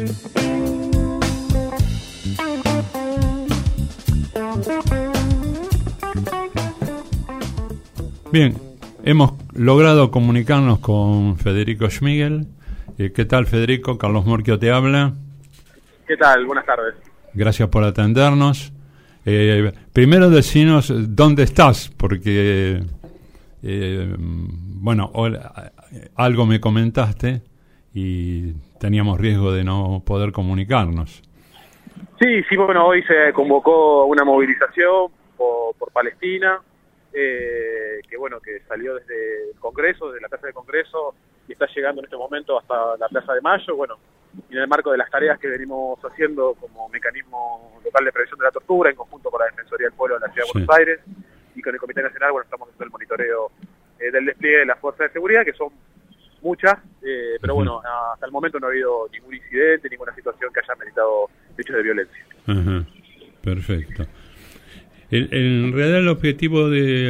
Bien, hemos logrado comunicarnos con Federico Schmigel. ¿Qué tal, Federico? Carlos Morchio te habla. ¿Qué tal? Buenas tardes. Gracias por atendernos. Primero decinos dónde estás, porque, algo me comentaste y teníamos riesgo de no poder comunicarnos. Sí, bueno, hoy se convocó una movilización por Palestina, que salió desde el Congreso, desde la Plaza del Congreso, y está llegando en este momento hasta la Plaza de Mayo, y en el marco de las tareas que venimos haciendo como mecanismo local de prevención de la tortura, en conjunto con la Defensoría del Pueblo de la Ciudad de Buenos Aires, y con el Comité Nacional, estamos haciendo el monitoreo del despliegue de las fuerzas de seguridad, que son muchas, pero hasta el momento no ha habido ningún incidente, ninguna situación que haya meritado hechos de violencia. Ajá. Perfecto. En realidad el objetivo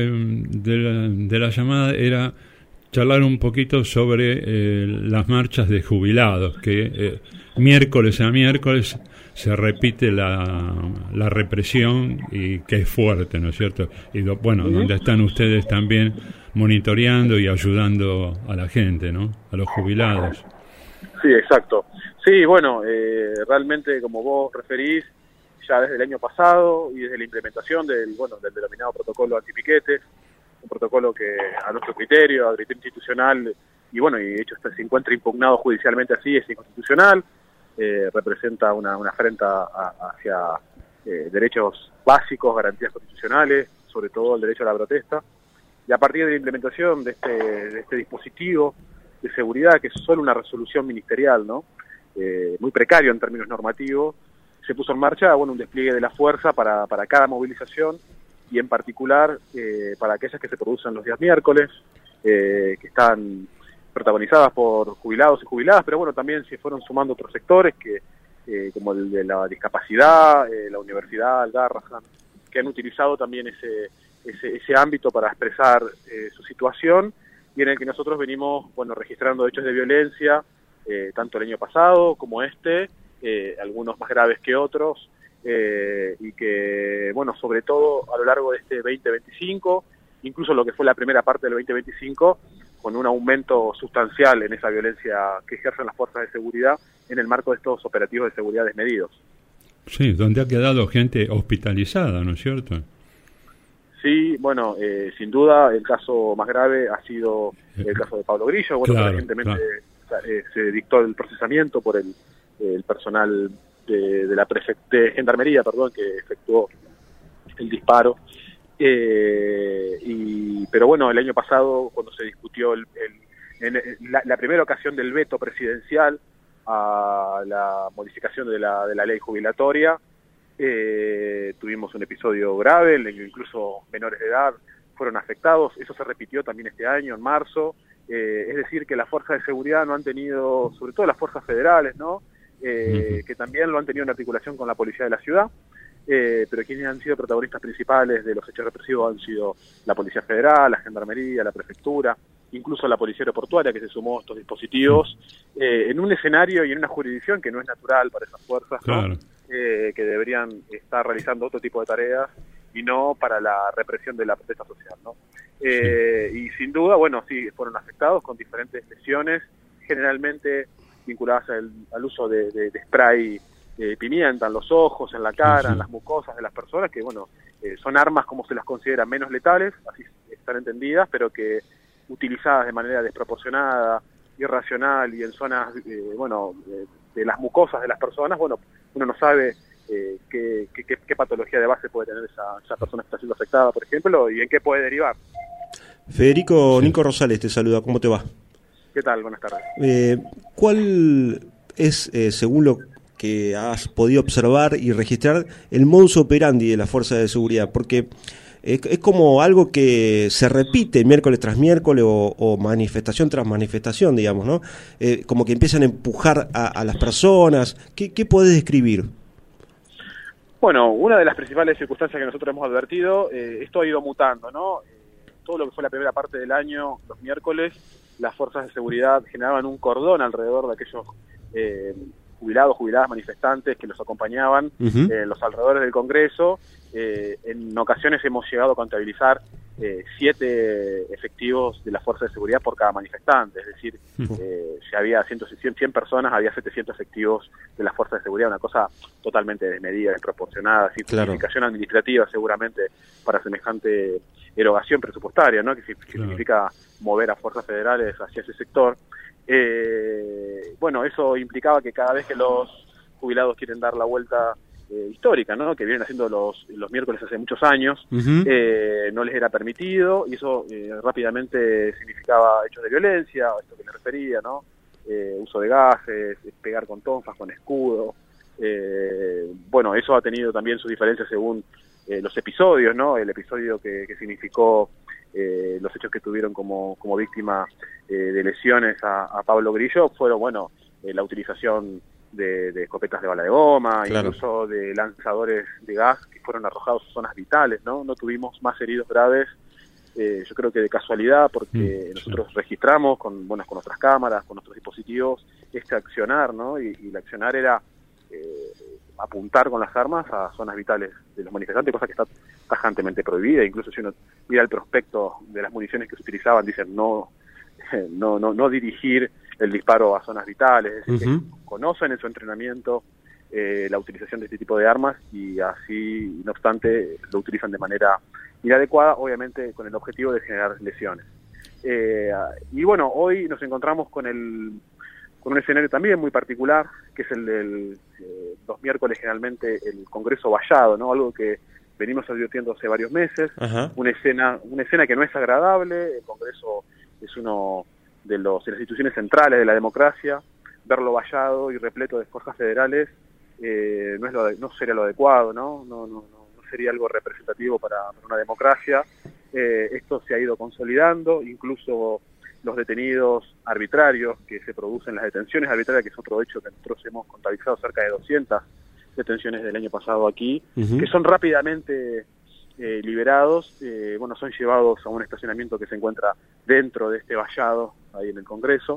de la llamada era charlar un poquito sobre las marchas de jubilados, que miércoles a miércoles se repite la represión y que es fuerte, ¿no es cierto? Y donde están ustedes también monitoreando y ayudando a la gente, ¿no? A los jubilados. Sí, exacto. Sí, realmente como vos referís, ya desde el año pasado y desde la implementación del denominado protocolo antipiquetes, un protocolo que a nuestro criterio, a criterio institucional, y de hecho se encuentra impugnado judicialmente así, es inconstitucional, representa una afrenta hacia derechos básicos, garantías constitucionales, sobre todo el derecho a la protesta, y a partir de la implementación de este dispositivo de seguridad, que es solo una resolución ministerial, ¿no? Muy precario en términos normativos, se puso en marcha un despliegue de la fuerza para cada movilización, y en particular para aquellas que se producen los días miércoles, que están protagonizadas por jubilados y jubiladas, pero también se fueron sumando otros sectores como el de la discapacidad, la universidad, el Garrahan, que han utilizado también ese ámbito para expresar su situación, y en el que nosotros venimos registrando hechos de violencia, tanto el año pasado como algunos más graves que otros, y que, sobre todo a lo largo de este 2025, incluso lo que fue la primera parte del 2025, con un aumento sustancial en esa violencia que ejercen las fuerzas de seguridad en el marco de estos operativos de seguridad desmedidos. Sí, donde ha quedado gente hospitalizada, ¿no es cierto? Sí, sin duda el caso más grave ha sido el caso de Pablo Grillo, que recientemente se dictó el procesamiento por el personal de Gendarmería, que efectuó el disparo, pero el año pasado, cuando se discutió la primera ocasión del veto presidencial a la modificación de la ley jubilatoria, tuvimos un episodio grave en el que incluso menores de edad fueron afectados. Eso se repitió también este año, en marzo. Es decir, que las fuerzas de seguridad no han tenido, sobre todo las fuerzas federales, ¿no? Que también lo han tenido en articulación con la policía de la ciudad, pero quienes han sido protagonistas principales de los hechos represivos han sido la Policía Federal, la Gendarmería, la Prefectura, incluso la Policía Aeroportuaria, que se sumó a estos dispositivos, en un escenario y en una jurisdicción que no es natural para esas fuerzas, ¿no? Que deberían estar realizando otro tipo de tareas y no para la represión de la protesta social, ¿no? Y sin duda, sí, fueron afectados con diferentes lesiones, generalmente vinculadas al uso de spray pimienta en los ojos, en la cara, en las mucosas de las personas, que son armas, como se las considera, menos letales, así están entendidas, pero que utilizadas de manera desproporcionada, irracional y en zonas de las mucosas de las personas, uno no sabe qué patología de base puede tener esa persona que está siendo afectada, por ejemplo, y en qué puede derivar. Federico, Nico Rosales te saluda, ¿cómo te va? ¿Qué tal? Buenas tardes. ¿Cuál es, según lo que has podido observar y registrar, el modus operandi de las fuerzas de seguridad? Porque es como algo que se repite miércoles tras miércoles o manifestación tras manifestación, digamos, ¿no? Como que empiezan a empujar a las personas. ¿Qué podés describir? Una de las principales circunstancias que nosotros hemos advertido, esto ha ido mutando, ¿no? Todo lo que fue la primera parte del año, los miércoles, las fuerzas de seguridad generaban un cordón alrededor de aquellos jubilados, jubiladas, manifestantes que los acompañaban en los alrededores del Congreso. En ocasiones hemos llegado a contabilizar 7 efectivos de la Fuerza de Seguridad por cada manifestante, es decir, si había 100 personas, había 700 efectivos de la Fuerza de Seguridad, una cosa totalmente desmedida, desproporcionada, sin justificación administrativa seguramente para semejante erogación presupuestaria, ¿no? Que significa mover a fuerzas federales hacia ese sector. Bueno, eso implicaba que cada vez que los jubilados quieren dar la vuelta histórica, ¿no? Que vienen haciendo los miércoles hace muchos años, no les era permitido, y eso rápidamente significaba hechos de violencia, a esto que me refería, ¿no? Uso de gases, pegar con tonfas, con escudo. Bueno, eso ha tenido también sus diferencias según los episodios, ¿no? El episodio que significó los hechos que tuvieron como víctima de lesiones a Pablo Grillo fueron, bueno, la utilización de escopetas de bala de goma, incluso de lanzadores de gas que fueron arrojados a zonas vitales, ¿no? No tuvimos más heridos graves, yo creo que de casualidad, porque nosotros registramos con nuestras cámaras, con nuestros dispositivos, este accionar, ¿no? Y el accionar era apuntar con las armas a zonas vitales de los manifestantes, cosa que está tajantemente prohibida. Incluso si uno mira el prospecto de las municiones que se utilizaban, dicen no dirigir el disparo a zonas vitales, es decir, que conocen en su entrenamiento la utilización de este tipo de armas, y así, no obstante, lo utilizan de manera inadecuada, obviamente con el objetivo de generar lesiones. Y bueno, hoy nos encontramos con un escenario también muy particular, que es el del los miércoles generalmente el Congreso vallado, ¿no? Algo que venimos advirtiendo hace varios meses, una escena que no es agradable. El Congreso es uno de las instituciones centrales de la democracia. Verlo vallado y repleto de fuerzas federales no sería lo adecuado, ¿no? No sería algo representativo para una democracia. Esto se ha ido consolidando, incluso los detenidos arbitrarios que se producen, las detenciones arbitrarias, que es otro hecho que nosotros hemos contabilizado, cerca de 200 detenciones del año pasado aquí, que son rápidamente liberados, son llevados a un estacionamiento que se encuentra dentro de este vallado, ahí en el Congreso,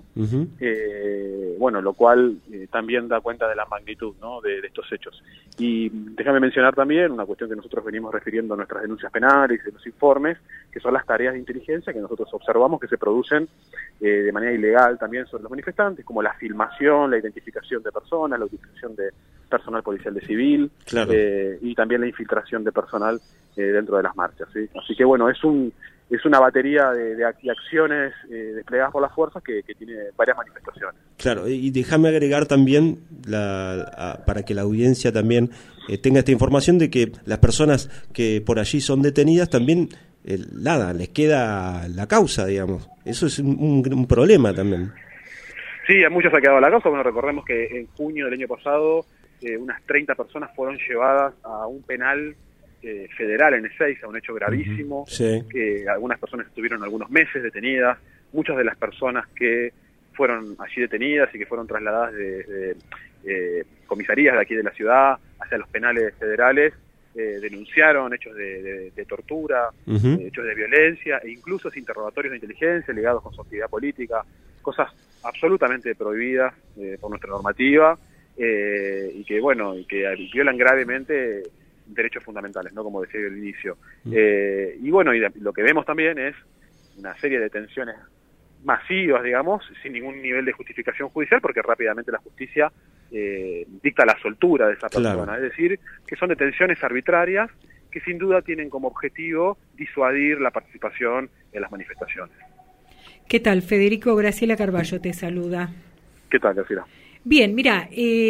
lo cual también da cuenta de la magnitud, ¿no? de estos hechos. Y déjame mencionar también una cuestión que nosotros venimos refiriendo a nuestras denuncias penales y en los informes, que son las tareas de inteligencia que nosotros observamos que se producen de manera ilegal también sobre los manifestantes, como la filmación, la identificación de personas, la utilización de personal policial de civil, y también la infiltración de personal dentro de las marchas, ¿sí? Así que bueno, es una batería de acciones desplegadas por las fuerzas que tiene varias manifestaciones. Claro, y déjame agregar también, para que la audiencia también tenga esta información, de que las personas que por allí son detenidas también, les queda la causa, digamos. Eso es un problema también. Sí, a muchos ha quedado la causa. Bueno, recordemos que en junio del año pasado unas 30 personas fueron llevadas a un penal federal en Ezeiza, un hecho gravísimo, que algunas personas estuvieron algunos meses detenidas. Muchas de las personas que fueron allí detenidas y que fueron trasladadas de comisarías de aquí de la ciudad hacia los penales federales denunciaron hechos de tortura, hechos de violencia, e incluso interrogatorios de inteligencia ligados con su actividad política, cosas absolutamente prohibidas por nuestra normativa, y que violan gravemente derechos fundamentales, ¿no? Como decía al inicio. Y lo que vemos también es una serie de detenciones masivas, digamos, sin ningún nivel de justificación judicial, porque rápidamente la justicia dicta la soltura de esa persona. Es decir, que son detenciones arbitrarias que sin duda tienen como objetivo disuadir la participación en las manifestaciones. ¿Qué tal, Federico? Graciela Carballo te saluda. ¿Qué tal, Graciela? Bien, mira,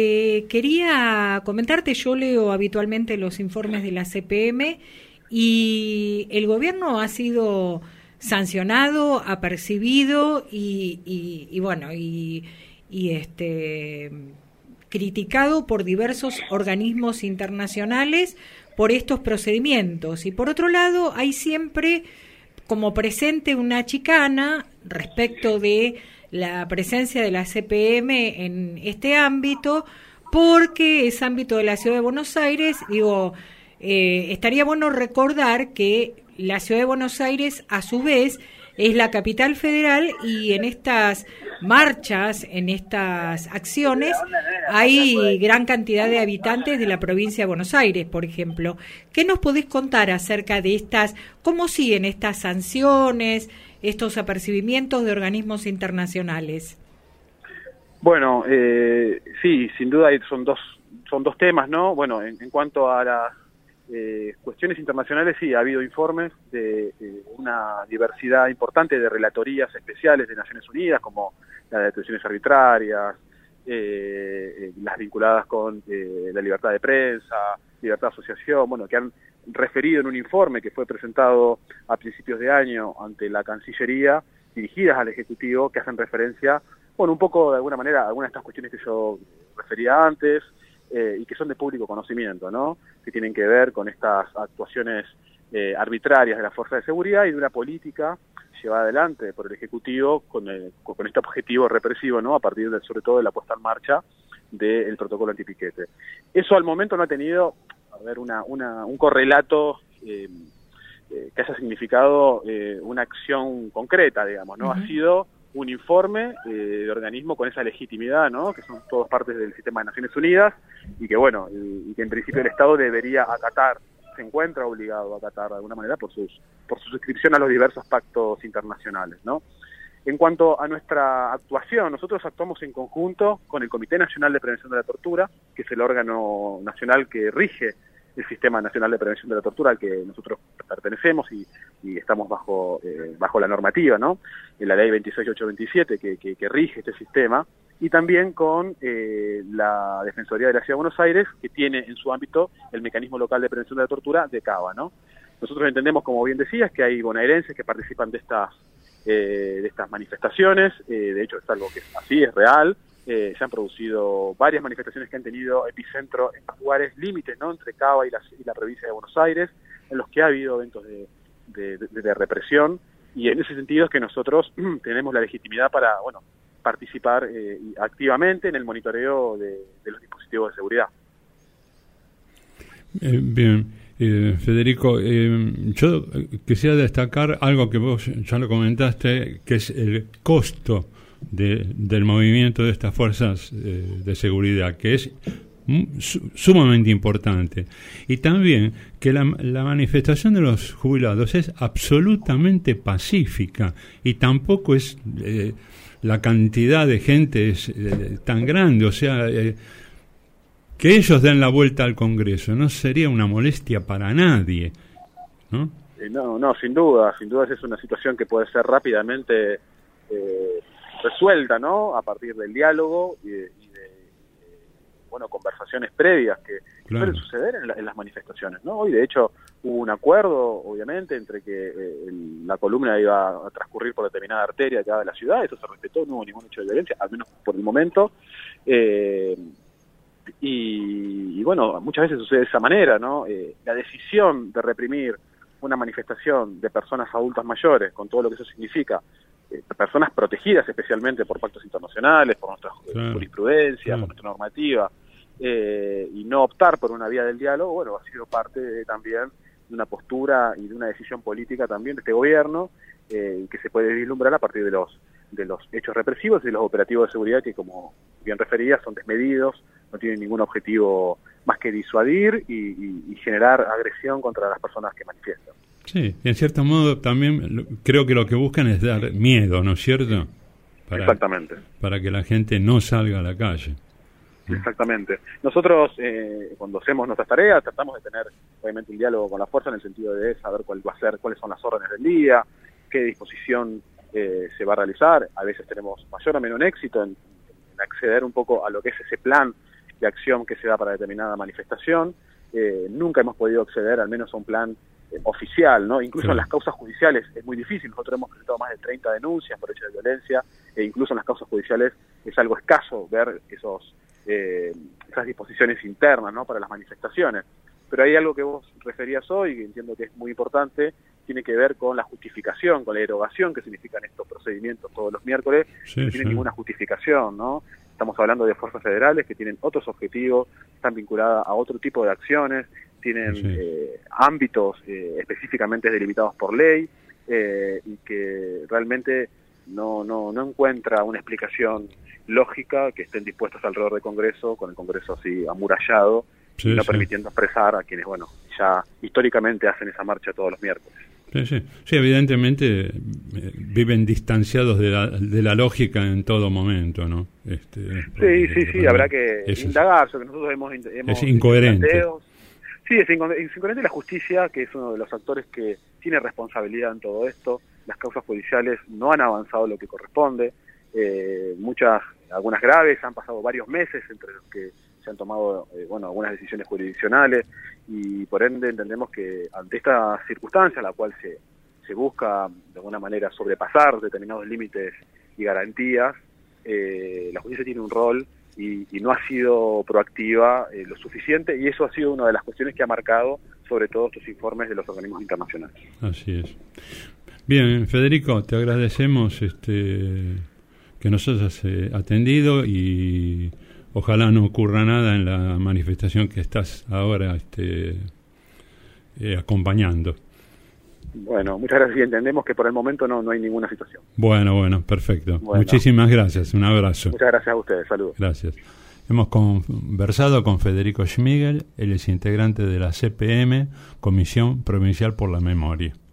quería comentarte, yo leo habitualmente los informes de la CPM y el gobierno ha sido sancionado, apercibido y criticado por diversos organismos internacionales por estos procedimientos. Y por otro lado, hay siempre como presente una chicana respecto de la presencia de la CPM en este ámbito, porque es ámbito de la Ciudad de Buenos Aires. Estaría bueno recordar que la Ciudad de Buenos Aires, a su vez, es la capital federal y en estas marchas, en estas acciones, hay gran cantidad de habitantes de la provincia de Buenos Aires, por ejemplo. ¿Qué nos podés contar acerca de estas, cómo siguen estas sanciones, estos apercibimientos de organismos internacionales? Bueno, sí, sin duda son dos temas, ¿no? Bueno, en cuanto a las cuestiones internacionales, sí, ha habido informes de una diversidad importante de relatorías especiales de Naciones Unidas, como la de detenciones arbitrarias, las vinculadas con la libertad de prensa, libertad de asociación, bueno, que han referido en un informe que fue presentado a principios de año ante la Cancillería, dirigidas al Ejecutivo, que hacen referencia, bueno, un poco de alguna manera a algunas de estas cuestiones que yo refería antes, y que son de público conocimiento, ¿no? Que tienen que ver con estas actuaciones arbitrarias de las fuerzas de seguridad y de una política llevada adelante por el Ejecutivo con este objetivo represivo, ¿no? A partir sobre todo de la puesta en marcha del protocolo antipiquete. Eso al momento no ha tenido, un correlato que haya significado una acción concreta, digamos, ¿no? Uh-huh. Ha sido un informe de organismo con esa legitimidad, ¿no? Que son todos partes del sistema de Naciones Unidas y que, bueno, y que en principio el Estado debería acatar, se encuentra obligado a acatar de alguna manera por su suscripción a los diversos pactos internacionales, ¿no? En cuanto a nuestra actuación, nosotros actuamos en conjunto con el Comité Nacional de Prevención de la Tortura, que es el órgano nacional que rige el Sistema Nacional de Prevención de la Tortura al que nosotros pertenecemos y estamos bajo la normativa, ¿no? En la ley 26827 que rige este sistema, y también con la Defensoría de la Ciudad de Buenos Aires, que tiene en su ámbito el Mecanismo Local de Prevención de la Tortura de CABA, ¿no? Nosotros entendemos, como bien decías, que hay bonaerenses que participan de estas manifestaciones, de hecho es algo que así es real. Se han producido varias manifestaciones que han tenido epicentro en lugares límites, ¿no? Entre Cava y la provincia de Buenos Aires, en los que ha habido eventos de represión, y en ese sentido es que nosotros tenemos la legitimidad para, bueno, participar activamente en el monitoreo de los dispositivos de seguridad. Bien, Federico, yo quisiera destacar algo que vos ya lo comentaste, que es el costo del movimiento de estas fuerzas de seguridad, que es sumamente importante, y también que la manifestación de los jubilados es absolutamente pacífica y tampoco es la cantidad de gente es tan grande, o sea, que ellos den la vuelta al Congreso no sería una molestia para nadie, ¿no? No, sin duda es una situación que puede ser rápidamente resuelta, ¿no? A partir del diálogo y de conversaciones previas que suelen suceder en las manifestaciones, ¿no? Hoy, de hecho, hubo un acuerdo, obviamente, entre que la columna iba a transcurrir por determinada arteria acá de la ciudad, eso se respetó, no hubo ningún hecho de violencia, al menos por el momento, y bueno, muchas veces sucede de esa manera, ¿no? La decisión de reprimir una manifestación de personas adultas mayores, con todo lo que eso significa, personas protegidas especialmente por pactos internacionales, por nuestra jurisprudencia, por nuestra normativa, y no optar por una vía del diálogo, bueno, ha sido parte también de una postura y de una decisión política también de este gobierno, que se puede vislumbrar a partir de los hechos represivos y de los operativos de seguridad que, como bien refería, son desmedidos, no tienen ningún objetivo más que disuadir y generar agresión contra las personas que manifiestan. Sí, en cierto modo también creo que lo que buscan es dar miedo, ¿no es cierto? Exactamente. Para que la gente no salga a la calle. Exactamente. Nosotros, cuando hacemos nuestras tareas, tratamos de tener, obviamente, un diálogo con la fuerza en el sentido de saber cuáles son las órdenes del día, qué disposición se va a realizar. A veces tenemos mayor o menor éxito en acceder un poco a lo que es ese plan de acción que se da para determinada manifestación. Nunca hemos podido acceder, al menos, a un plan oficial, ¿no? Incluso en las causas judiciales es muy difícil. Nosotros hemos presentado más de 30 denuncias por hechos de violencia, e incluso en las causas judiciales es algo escaso ver esas disposiciones internas, ¿no? Para las manifestaciones. Pero hay algo que vos referías hoy, que entiendo que es muy importante, tiene que ver con la justificación, con la erogación que significan estos procedimientos todos los miércoles, no tiene ninguna justificación, ¿no? Estamos hablando de fuerzas federales que tienen otros objetivos, están vinculadas a otro tipo de acciones, tienen ámbitos específicamente delimitados por ley, y que realmente no encuentra una explicación lógica, que estén dispuestos alrededor del Congreso, con el Congreso así amurallado, sí, no sí. permitiendo expresar a quienes, bueno, ya históricamente hacen esa marcha todos los miércoles. Sí, evidentemente viven distanciados de la lógica en todo momento, ¿no? Sí, habrá que indagar, que nosotros hemos es incoherente. Sí, es incoherente. La justicia, que es uno de los actores que tiene responsabilidad en todo esto, las causas judiciales no han avanzado lo que corresponde, algunas graves, han pasado varios meses entre los que se han tomado algunas decisiones jurisdiccionales, y por ende entendemos que ante esta circunstancia, la cual se busca de alguna manera sobrepasar determinados límites y garantías, la justicia tiene un rol y no ha sido proactiva lo suficiente, y eso ha sido una de las cuestiones que ha marcado sobre todo estos informes de los organismos internacionales. Así es. Bien, Federico, te agradecemos que nos hayas atendido, y ojalá no ocurra nada en la manifestación que estás ahora acompañando. Bueno, muchas gracias, y entendemos que por el momento no hay ninguna situación. Bueno, perfecto. Muchísimas gracias, un abrazo. Muchas gracias a ustedes, saludos. Gracias. Hemos conversado con Federico Schmigel, él es integrante de la CPM, Comisión Provincial por la Memoria.